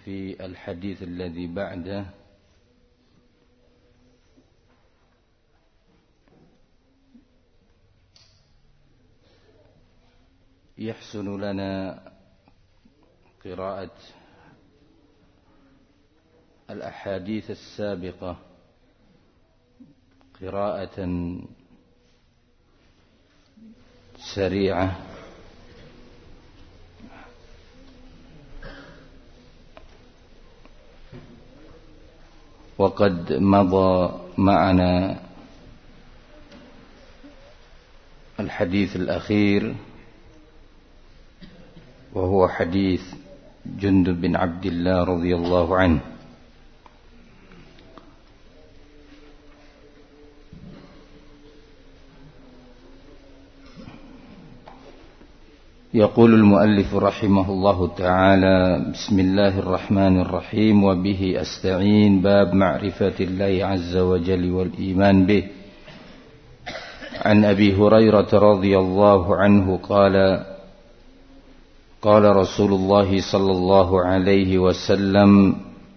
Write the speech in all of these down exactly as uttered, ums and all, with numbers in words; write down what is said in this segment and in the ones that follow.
في الحديث الذي بعده يحسن لنا قراءة الأحاديث السابقة قراءة سريعة وقد مضى معنا الحديث الأخير وهو حديث جندب بن عبد الله رضي الله عنه. يقول المؤلف رحمه الله تعالى: بسم الله الرحمن الرحيم، وبه أستعين. باب معرفة الله عز وجل والإيمان به. عن أبي هريرة رضي الله عنه قال: قال رسول الله صلى الله عليه وسلم: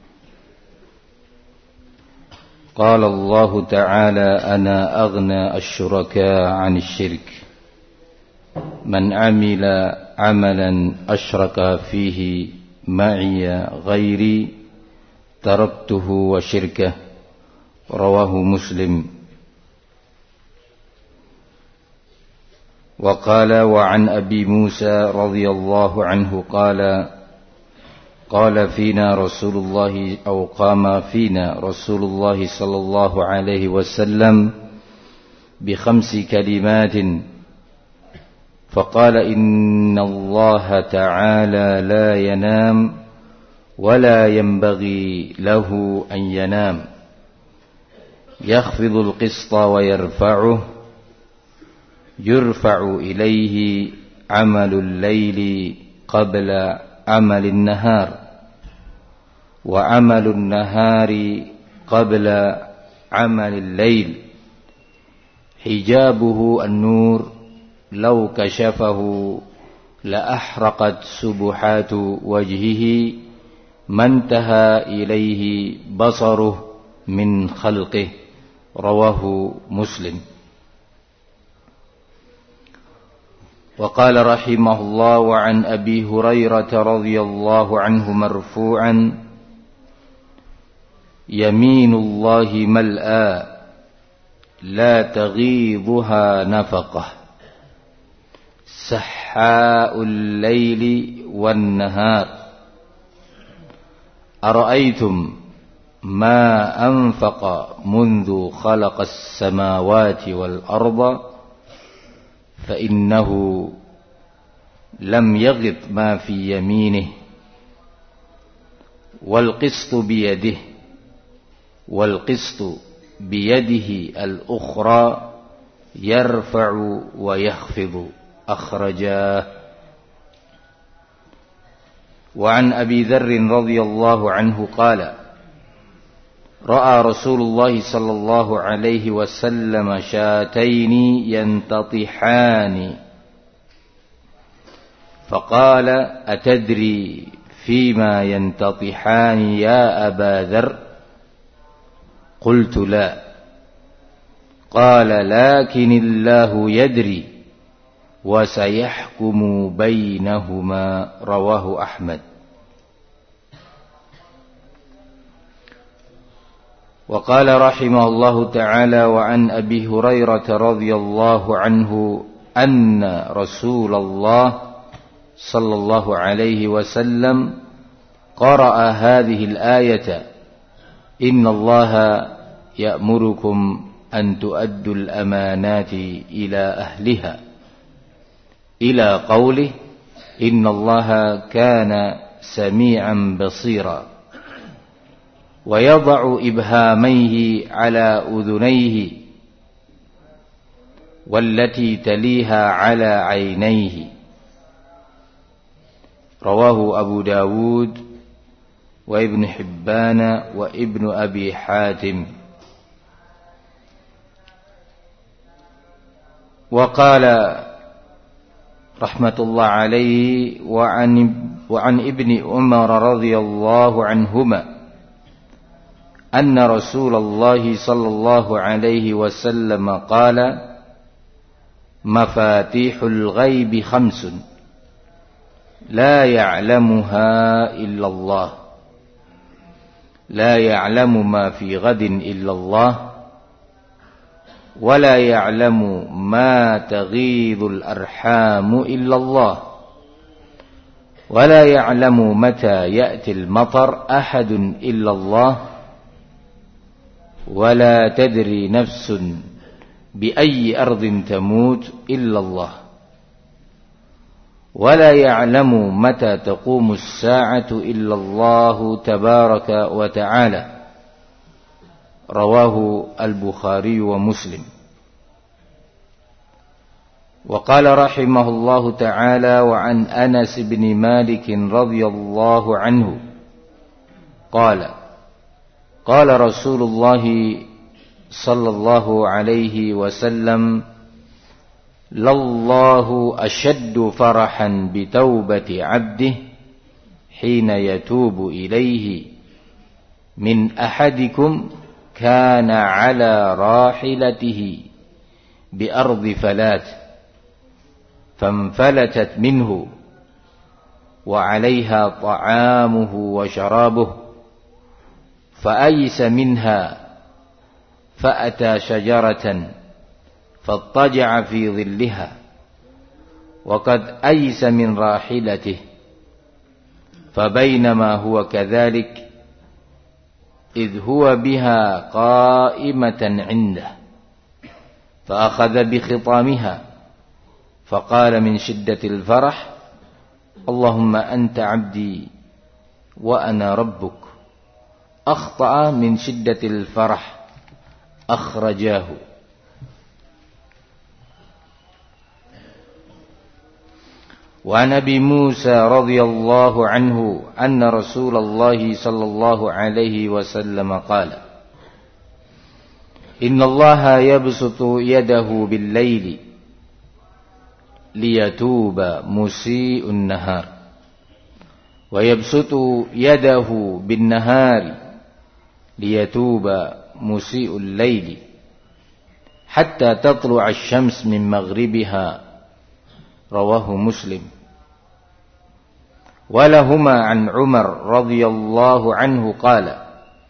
قال الله تعالى: أنا أغنى الشركاء عن الشرك، من عمل عملا أشرك فيه معي غيري تركته وشركه. رواه مسلم. وقال: وعن أبي موسى رضي الله عنه قال: قال فينا رسول الله أو قام فينا رسول الله صلى الله عليه وسلم بخمس كلمات فقال: إن الله تعالى لا ينام ولا ينبغي له أن ينام، يخفض القسط ويرفعه، يرفع إليه عمل الليل قبل عمل النهار، وعمل النهار قبل عمل الليل، حجابه النور، لو كشفه لأحرقت سبحات وجهه ما انتهى إليه بصره من خلقه. رواه مسلم. وقال رحمه الله: وعن أبي هريرة رضي الله عنه مرفوعا: يمين الله ملأى لا تغيضها نفقة، سحاء الليل والنهار، أرأيتم ما أنفق منذ خلق السماوات والأرض فإنه لم يغط ما في يمينه، والقسط بيده، والقسط بيده الأخرى يرفع ويخفض. أخرجاه. وعن أبي ذر رضي الله عنه قال: رأى رسول الله صلى الله عليه وسلم شاتين ينتطحان فقال: أتدري فيما ينتطحان يا أبا ذر؟ قلت: لا. قال: لكن الله يدري وسيحكم بينهما. رواه أحمد. وقال رحمه الله تعالى: وعن أبي هريرة رضي الله عنه أن رسول الله صلى الله عليه وسلم قرأ هذه الآية: إن الله يأمركم أن تؤدوا الأمانات إلى أهلها، إلى قوله: إن الله كان سميعا بصيرا، ويضع إبهاميه على أذنيه والتي تليها على عينيه. رواه أبو داود وابن حبان وابن أبي حاتم. وقال rahmatullah alaihi wa an, wa an ibni Umar radhiyallahu anhuma anna Rasulullah sallallahu alaihi wasallam qala mafatihul ghaibi khamsun la ya'lamuha illallah la ya'lamu ma fi ghadin illallah ولا يعلم ما تغيض الأرحام إلا الله ولا يعلم متى يأتي المطر أحد إلا الله ولا تدري نفس بأي أرض تموت إلا الله ولا يعلم متى تقوم الساعة إلا الله تبارك وتعالى رواه البخاري ومسلم. وقال رحمه الله تعالى وعن أنس بن مالك رضي الله عنه قال قال رسول الله صلى الله عليه وسلم لله أشد فرحا بتوبة عبده حين يتوب إليه من أحدكم كان على راحلته بأرض فلات فانفلتت منه وعليها طعامه وشرابه فأيس منها فأتى شجرة فاضطجع في ظلها وقد أيس من راحلته فبينما هو كذلك إذ هو بها قائمة عنده فأخذ بخطامها فقال من شدة الفرح اللهم أنت عبدي وأنا ربك أخطأ من شدة الفرح أخرجاه. وعن أبي موسى رضي الله عنه أن رسول الله صلى الله عليه وسلم قال إن الله يبسط يده بالليل ليتوب مسيء النهار ويبسط يده بالنهار ليتوب مسيء الليل حتى تطلع الشمس من مغربها رواه مسلم. ولهما عن عمر رضي الله عنه قال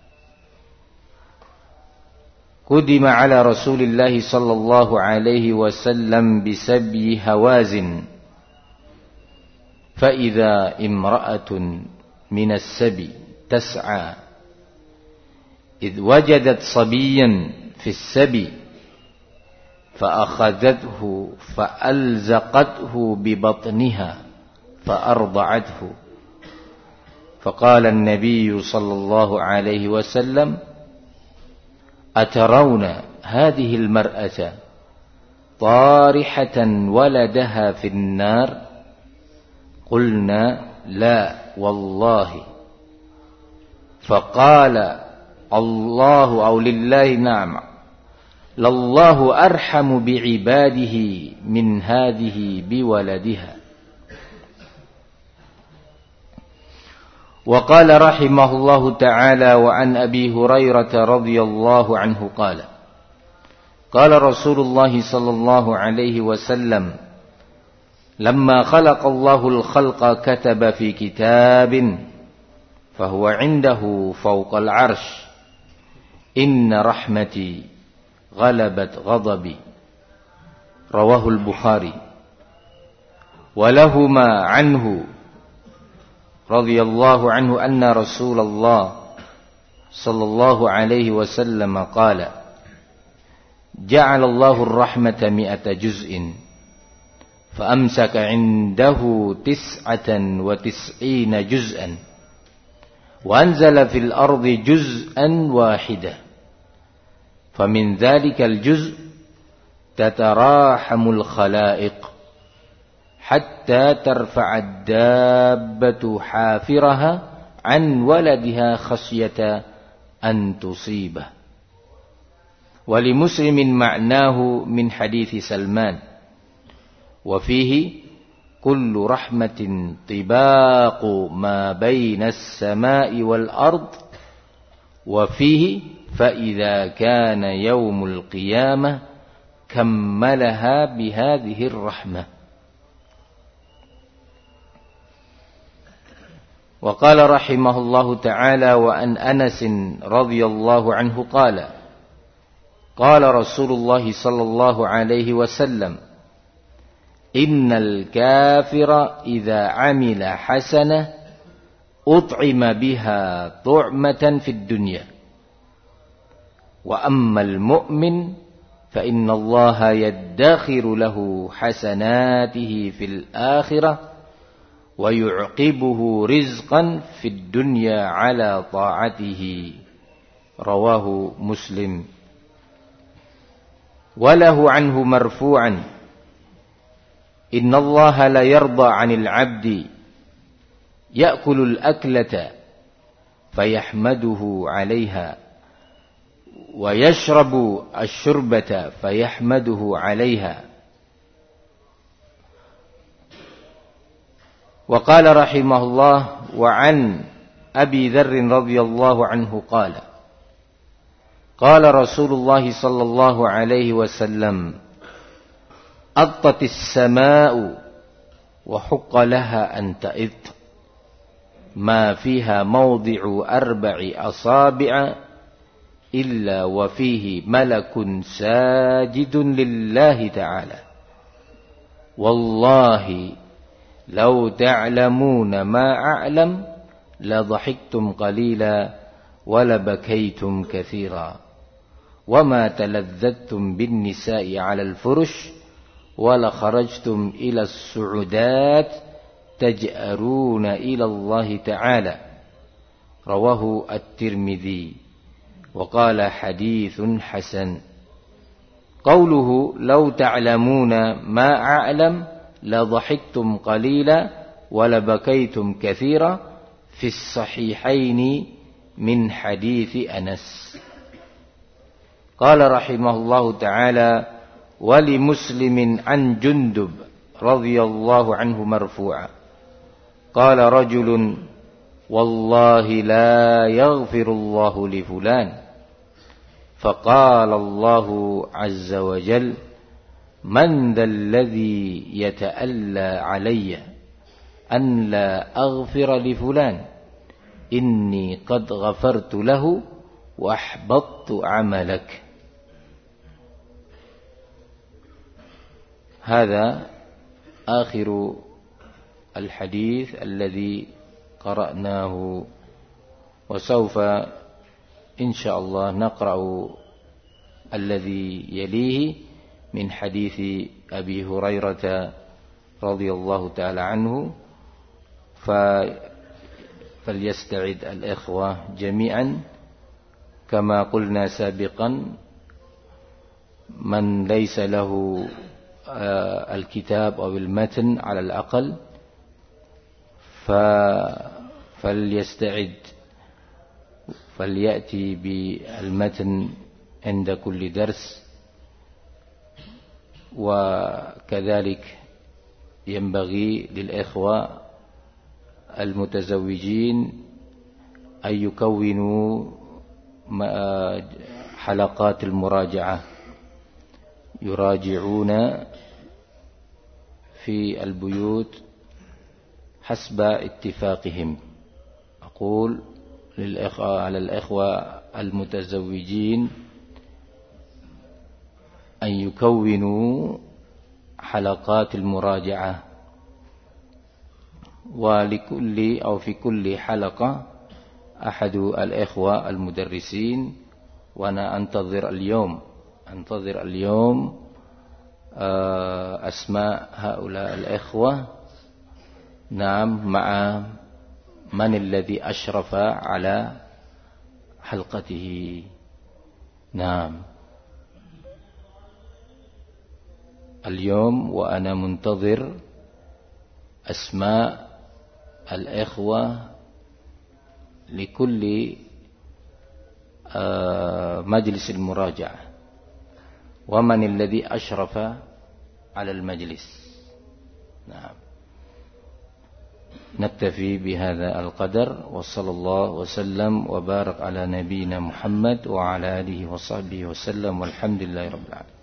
قدم على رسول الله صلى الله عليه وسلم بسبي هوازن فإذا امرأة من السبي تسعى إذ وجدت صبيا في السبي فأخذته فألزقته ببطنها فأرضعته فقال النبي صلى الله عليه وسلم أترون هذه المرأة طارحة ولدها في النار قلنا لا والله فقال الله أو لله نعم لله أرحم بعباده من هذه بولدها. وقال رحمه الله تعالى وعن أبي هريرة رضي الله عنه قال قال رسول الله صلى الله عليه وسلم لما خلق الله الخلق كتب في كتاب فهو عنده فوق العرش إن رحمتي غلبت غضبي رواه البخاري. ولهما عنه رضي الله عنه أن رسول الله صلى الله عليه وسلم قال جعل الله الرحمة مئة جزء فأمسك عنده تسعة وتسعين جزءا وأنزل في الأرض جزءا واحدا فمن ذلك الجزء تتراحم الخلائق حتى ترفع الدابة حافرها عن ولدها خشية أن تصيبه. ولمسلم معناه من حديث سلمان وفيه كل رحمة طباق ما بين السماء والأرض وفيه فإذا كان يوم القيامة كملها بهذه الرحمة. وقال رحمه الله تعالى: وأن أنس رضي الله عنه قال: قال رسول الله صلى الله عليه وسلم: إن الكافر إذا عمل حسنة أطعم بها طعمة في الدنيا، وأما المؤمن فإن الله يدخر له حسناته في الآخرة ويعقبه رزقا في الدنيا على طاعته. رواه مسلم. وله عنه مرفوعا: إن الله لا يرضى عن العبد يأكل الأكلة فيحمده عليها ويشرب الشربة فيحمده عليها. وقال رحمه الله: وعن أبي ذر رضي الله عنه قال: قال رسول الله صلى الله عليه وسلم: أطت السماء وحق لها أن تئط ما فيها موضع أربع أصابع إلا وفيه ملك ساجد لله تعالى. والله لو تعلمون ما أعلم لضحكتم قليلا ولبكيتم كثيرا وما تلذذتم بالنساء على الفرش ولخرجتم إلى السعودات تجأرون إلى الله تعالى. رواه الترمذي وقال حديث حسن. قوله لو تعلمون ما أعلم لضحكتم قليلا ولبكيتم كثيرا في الصحيحين من حديث أنس. قال رحمه الله تعالى: ولمسلم عن جندب رضي الله عنه مرفوعا قال رجل: والله لا يغفر الله لفلان، فقال الله عز وجل: من ذا الذي يتألى علي أن لا أغفر لفلان إني قد غفرت له وأحبطت عملك. هذا آخر الحديث الذي قرأناه، وسوف إن شاء الله نقرأ الذي يليه من حديث أبي هريرة رضي الله تعالى عنه، فليستعد الإخوة جميعا. كما قلنا سابقا، من ليس له الكتاب أو المتن على الأقل فليستعد، فليأتي بالمتن عند كل درس. وكذلك ينبغي للإخوة المتزوجين أن يكونوا حلقات المراجعة، يراجعون في البيوت حسب اتفاقهم. أقول للإخوة على الإخوة المتزوجين أن يكونوا حلقات المراجعة، ولكل أو في كل حلقة أحد الإخوة المدرسين. وأنا أنتظر اليوم أنتظر اليوم أسماء هؤلاء الإخوة، نعم، مع من الذي أشرف على حلقته. نعم، اليوم وأنا منتظر أسماء الإخوة لكل مجلس المراجعة ومن الذي أشرف على المجلس. نعم. نكتفي بهذا القدر وصلى الله وسلم وبارك على نبينا محمد وعلى آله وصحبه وسلم والحمد لله رب العالمين.